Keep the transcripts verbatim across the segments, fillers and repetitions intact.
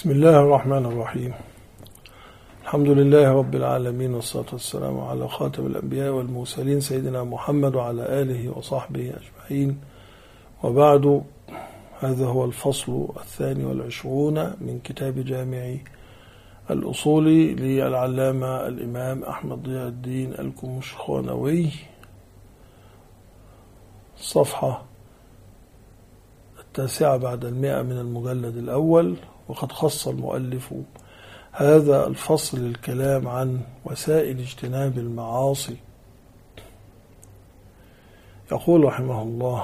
بسم الله الرحمن الرحيم. الحمد لله رب العالمين، والصلاة والسلام على خاتم الأنبياء والمرسلين سيدنا محمد وعلى آله وصحبه أجمعين، وبعد. هذا هو الفصل الثاني والعشرون من كتاب جامع الأصول للعلامة الإمام أحمد ضياء الدين الكمشخانوي، الصفحة التاسعة بعد المئة من المجلد الأول. وقد خص المؤلف هذا الفصل الكلام عن وسائل اجتناب المعاصي. يقول رحمه الله: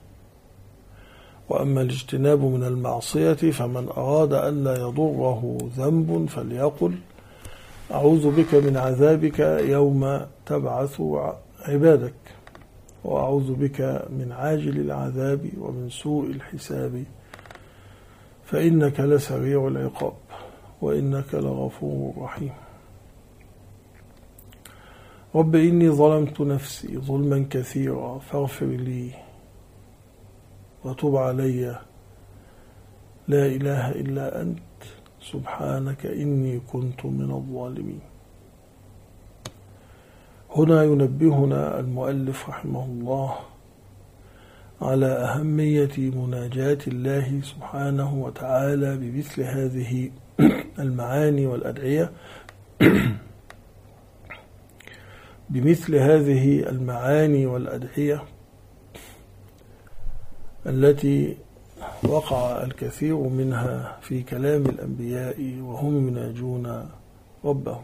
وأما الاجتناب من المعصية فمن أراد ألا يضره ذنب فليقل: أعوذ بك من عذابك يوم تبعث عبادك، وأعوذ بك من عاجل العذاب ومن سوء الحساب، فإنك لسريع العقاب وإنك لغفور رحيم. رب إني ظلمت نفسي ظلما كثيرا فاغفر لي وتب علي، لا إله إلا أنت سبحانك إني كنت من الظالمين. هنا ينبهنا المؤلف رحمه الله على أهمية مناجاة الله سبحانه وتعالى بمثل هذه المعاني والأدعية بمثل هذه المعاني والأدعية التي وقع الكثير منها في كلام الأنبياء وهم يناجون ربهم.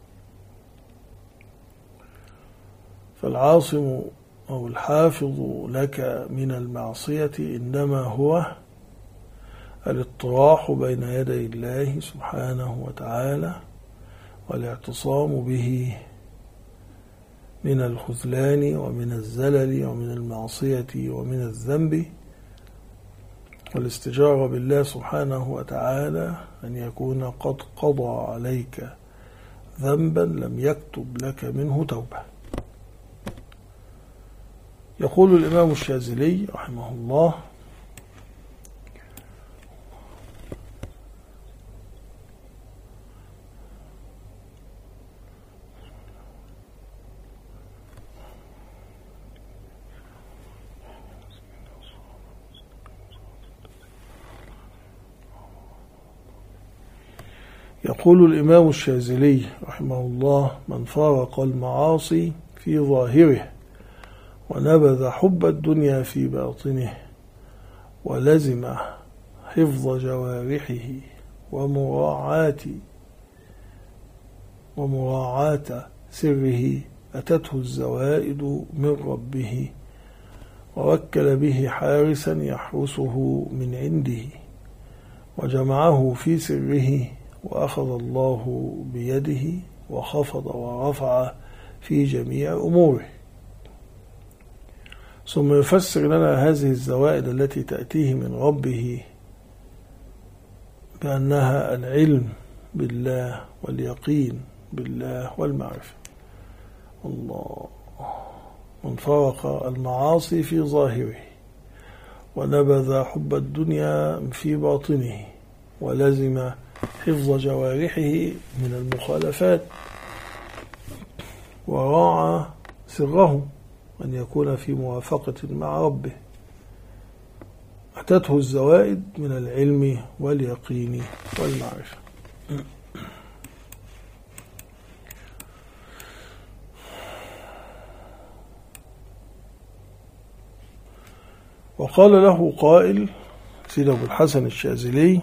فالعاصم أو الحافظ لك من المعصية إنما هو الاطراح بين يدي الله سبحانه وتعالى والاعتصام به من الخذلان ومن الزلل ومن المعصية ومن الذنب، والاستجارة بالله سبحانه وتعالى أن يكون قد قضى عليك ذنبا لم يكتب لك منه توبة. يقول الإمام الشاذلي رحمه الله: يقول الإمام الشاذلي رحمه الله: من فارق المعاصي في ظاهره ونبذ حب الدنيا في باطنه ولزم حفظ جوارحه ومراعاة ومراعاة سره أتته الزوائد من ربه، ووكل به حارسا يحرسه من عنده، وجمعه في سره، وأخذ الله بيده وخفض ورفع في جميع أموره. ثم يفسر لنا هذه الزوائد التي تأتيه من ربه بأنها العلم بالله واليقين بالله والمعرفة. الله: من فرق المعاصي في ظاهره ونبذ حب الدنيا في باطنه ولزم حفظ جوارحه من المخالفات وراعى سره أن يكون في موافقة مع ربه، أتته الزوائد من العلم واليقين والمعرفة. وقال له قائل سيد أبو الحسن الشاذلي: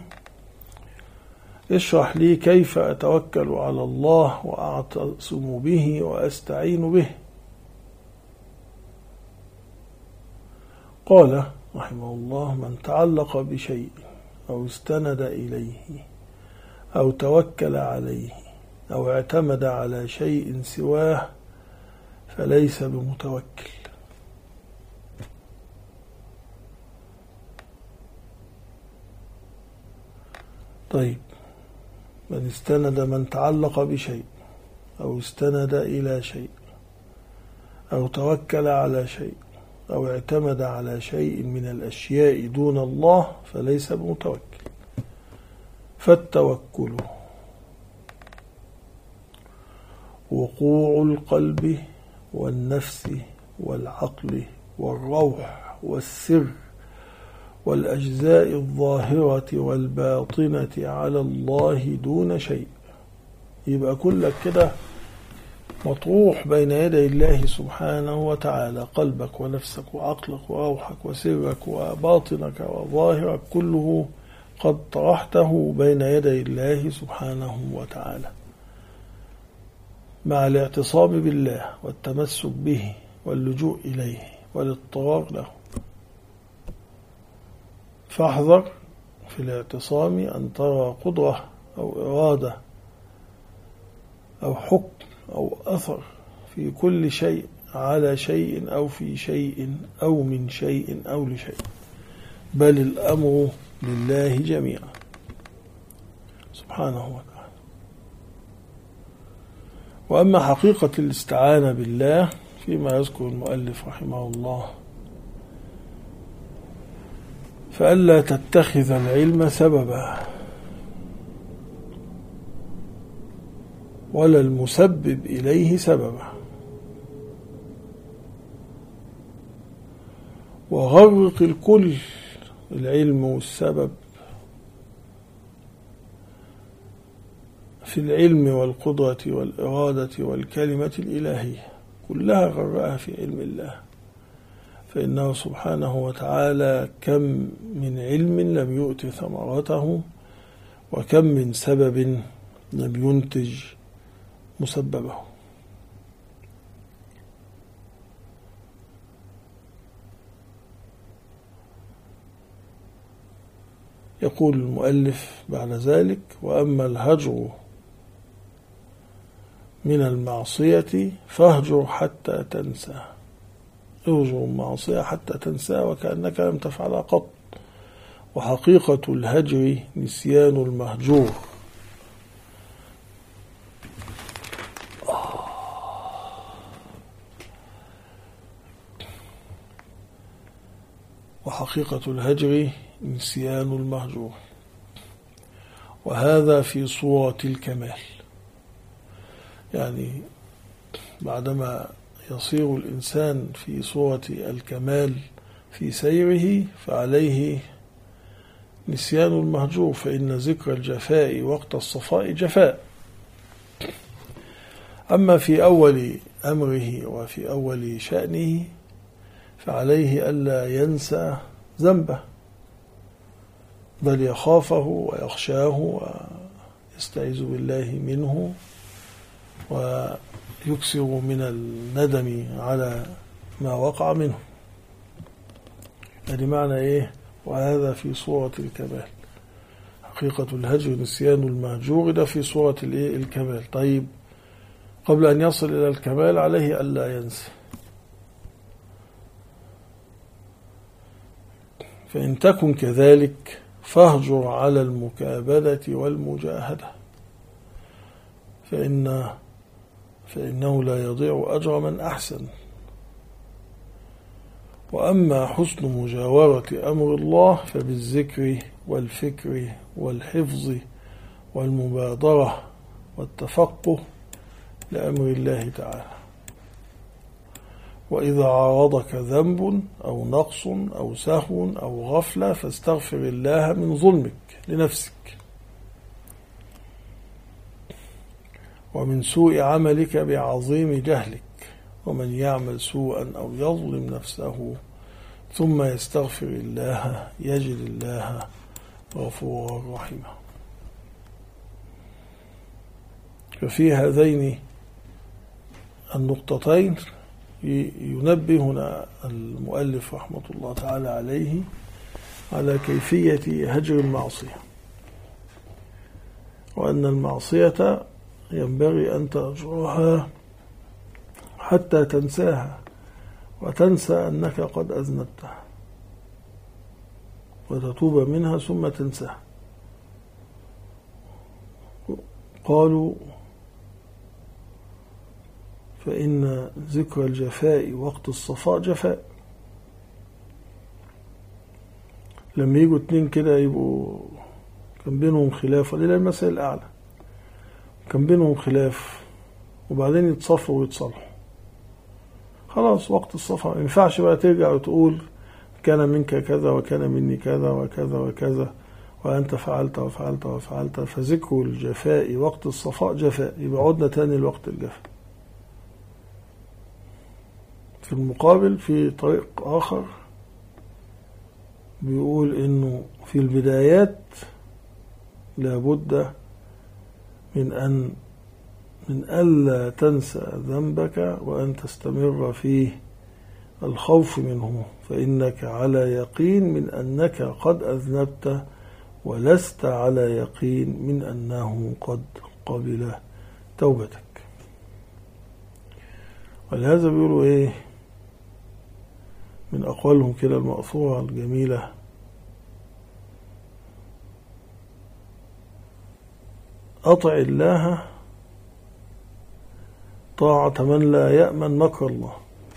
اشرح لي كيف أتوكل على الله وأعتصم به وأستعين به. قال رحمه الله: من تعلق بشيء أو استند إليه أو توكل عليه أو اعتمد على شيء سواه فليس بمتوكل. طيب، من استند من تعلق بشيء أو استند إلى شيء أو توكل على شيء أو اعتمد على شيء من الأشياء دون الله فليس بمتوكل. فالتوكل وقوع القلب والنفس والعقل والروح والسر والأجزاء الظاهرة والباطنة على الله دون شيء. يبقى كلك كده مطروح بين يدي الله سبحانه وتعالى، قلبك ونفسك وعقلك وروحك وسرك وباطنك وظاهرك كله قد طرحته بين يدي الله سبحانه وتعالى، مع الاعتصام بالله والتمسك به واللجوء إليه والاضطرار له. فاحذر في الاعتصام أن ترى قدرة أو إرادة أو حكم أو أثر في كل شيء على شيء أو في شيء أو من شيء أو لشيء، بل الأمر لله جميعا سبحانه وتعالى. وأما حقيقة الاستعانة بالله فيما يذكر المؤلف رحمه الله، فألا تتخذ العلم سببا ولا المسبب إليه سببا، وغرق الكل، العلم والسبب، في العلم والقدرة والإرادة والكلمة الإلهية، كلها غرقها في علم الله. فإنه سبحانه وتعالى كم من علم لم يؤت ثمرته، وكم من سبب لم ينتج مسببه. يقول المؤلف بعد ذلك: وأما الهجر من المعصية فاهجر حتى تنسى. اهجر المعصية حتى تنسى وكأنك لم تفعلها قط. وحقيقة الهجر نسيان المهجور. وحقيقة الهجر نسيان المهجور، وهذا في صورة الكمال. يعني بعدما يصير الإنسان في صورة الكمال في سيره فعليه نسيان المهجور، فإن ذكر الجفاء وقت الصفاء جفاء. أما في أول أمره وفي أول شأنه فعليه ألا ينسى ذنبه، بل يخافه ويخشاه ويستعيذ بالله منه ويكثر من الندم على ما وقع منه. يعني معنى إيه؟ وهذا في صورة الكمال. حقيقة الهجر نسيان المهجور، ده في صورة الكمال. طيب قبل أن يصل إلى الكمال عليه ألا ينسى. فإن تكن كذلك فاهجر على المكابدة والمجاهدة، فإن فإنه لا يضيع أجر من أحسن. وأما حسن مجاورة أمر الله فبالذكر والفكر والحفظ والمبادرة والتفقه لأمر الله تعالى. وإذا عارضك ذنب أو نقص أو سهو أو غفلة فاستغفر الله من ظلمك لنفسك ومن سوء عملك بعظيم جهلك. ومن يعمل سوءا أو يظلم نفسه ثم يستغفر الله يجد الله غفورا رحيما. ففي هذين النقطتين ينبهنا المؤلف رحمة الله تعالى عليه على كيفية هجر المعصية، وأن المعصية ينبغي أن تهجرها حتى تنساها وتنسى أنك قد أذنبتها وتتوب منها ثم تنساها. قالوا فإن ذكر الجفاء وقت الصفاء جفاء. لما يجوا اتنين كده يبقوا كان بينهم خلاف، ولله المثل الأعلى، كان بينهم خلاف وبعدين يتصفوا ويتصالحوا، خلاص وقت الصفا ما ينفعش بقى ترجع وتقول كان منك كذا وكان مني كذا وكذا وكذا وأنت فعلت وفعلت وفعلت، فذكر الجفاء وقت الصفاء جفاء، يبقى عدنا تاني لوقت الجفاء. في المقابل في طريق آخر بيقول إنه في البدايات لابد من أن من ألا تنسى ذنبك وأن تستمر في الخوف منه، فإنك على يقين من أنك قد أذنبت ولست على يقين من أنه قد قبل توبتك. ولهذا بيقولوا إيه من أقوالهم كده المأثورة الجميلة: أطع الله طاعة من لا يأمن مكر الله،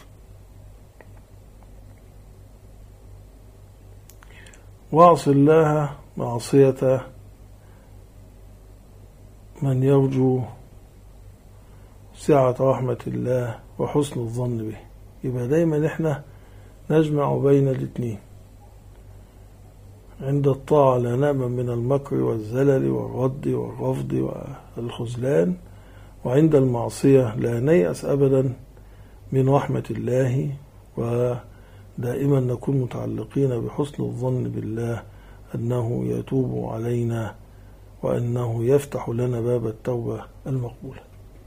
واعص الله معصية من يرجو سعة رحمة الله وحسن الظن به. يبقى دايما احنا نجمع بين الاثنين، عند الطاعة لا نأمن من المكر والزلل والرد والرفض والخذلان، وعند المعصية لا نيأس أبدا من رحمة الله، ودائما نكون متعلقين بحسن الظن بالله أنه يتوب علينا وأنه يفتح لنا باب التوبة المقبولة.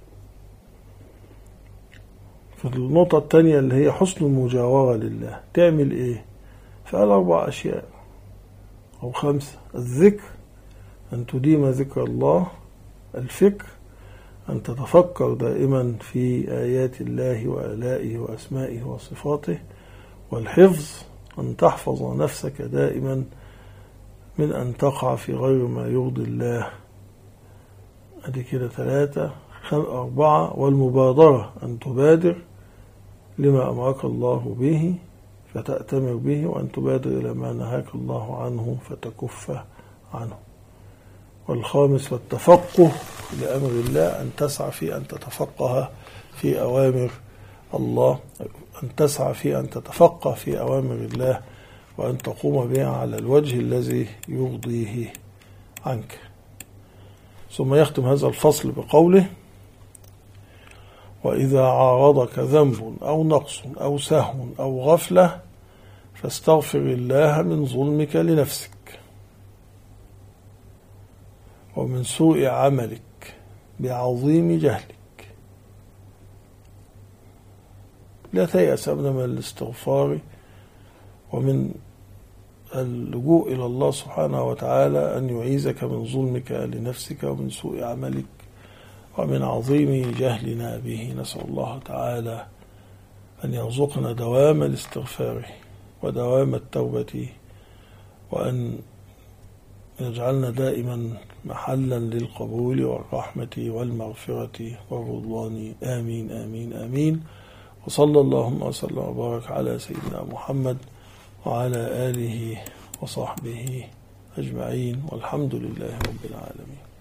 في النقطة الثانية اللي هي حسن المجاورة لله، تعمل إيه؟ فقال أربع أشياء أو خمسة: الذكر، أن تديم ذكر الله، الفكر، أن تتفكر دائما في آيات الله وآلائه وأسمائه وصفاته، والحفظ، أن تحفظ نفسك دائما من أن تقع في غير ما يرضي الله. أدي كده ثلاثة. أربعة: والمبادرة، أن تبادر لما أمرك الله به فتأتمر به، وأن تبادر إلى ما نهاك الله عنه فتكف عنه. والخامس: والتفقه لأمر الله، أن تسعى في أن تتفقه في أوامر الله، أن تسعى في أن تتفقه في أوامر الله وأن تقوم بها على الوجه الذي يرضيه عنك. ثم يختم هذا الفصل بقوله: وإذا عارضك ذنب أو نقص أو سهو أو غفلة فاستغفر الله من ظلمك لنفسك ومن سوء عملك بعظيم جهلك. لا تيأس أبدا من الاستغفار ومن اللجوء إلى الله سبحانه وتعالى أن يعيذك من ظلمك لنفسك ومن سوء عملك ومن عظيم جهلنا به. نسأل الله تعالى أن يرزقنا دوام الاستغفار ودوام التوبة، وأن يجعلنا دائما محلا للقبول والرحمة والمغفرة والرضوان. آمين آمين آمين. وصلى اللهم وسلم وبارك على سيدنا محمد وعلى آله وصحبه أجمعين، والحمد لله رب العالمين.